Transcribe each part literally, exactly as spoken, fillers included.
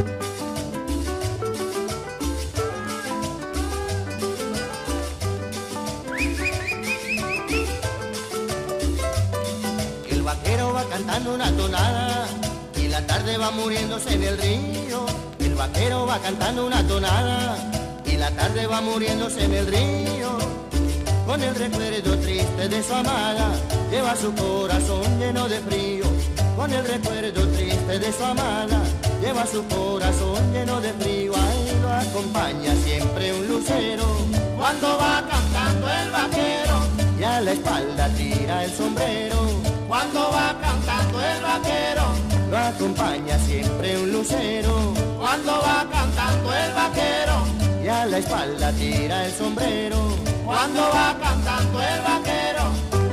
El vaquero va cantando una tonada y la tarde va muriéndose en el río. El vaquero va cantando una tonada y la tarde va muriéndose en el río. Con el recuerdo triste de su amada, lleva su corazón lleno de frío. Con el recuerdo triste de su amada, lleva su corazón lleno de frío. Ahí lo acompaña siempre un lucero, Cuando va cantando el vaquero, y a la espalda tira el sombrero. cuando va cantando el vaquero, Lo acompaña siempre un lucero, cuando va cantando el vaquero, y a la espalda tira el sombrero. cuando va cantando el vaquero.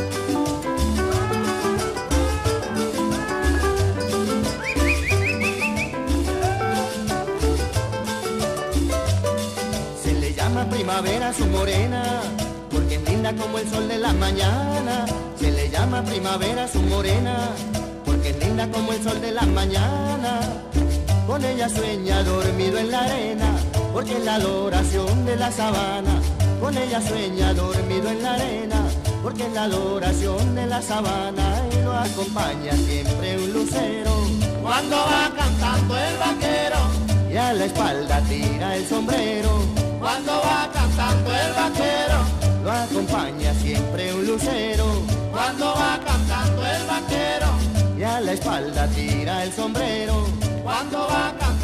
Se le llama primavera a su morena, porque es linda como el sol de la mañana. Se le llama primavera a su morena, porque es linda como el sol de la mañana. Con ella sueña dormido en la arena, porque es la adoración de la sabana. Con ella sueña dormido en la arena, porque es la adoración de la sabana. Y lo acompaña siempre un lucero, Cuando va cantando el vaquero, y a la espalda tira el sombrero. cuando va cantando el vaquero, Lo acompaña siempre un lucero, cuando va cantando el vaquero, y a la espalda tira el sombrero. cuando va cantando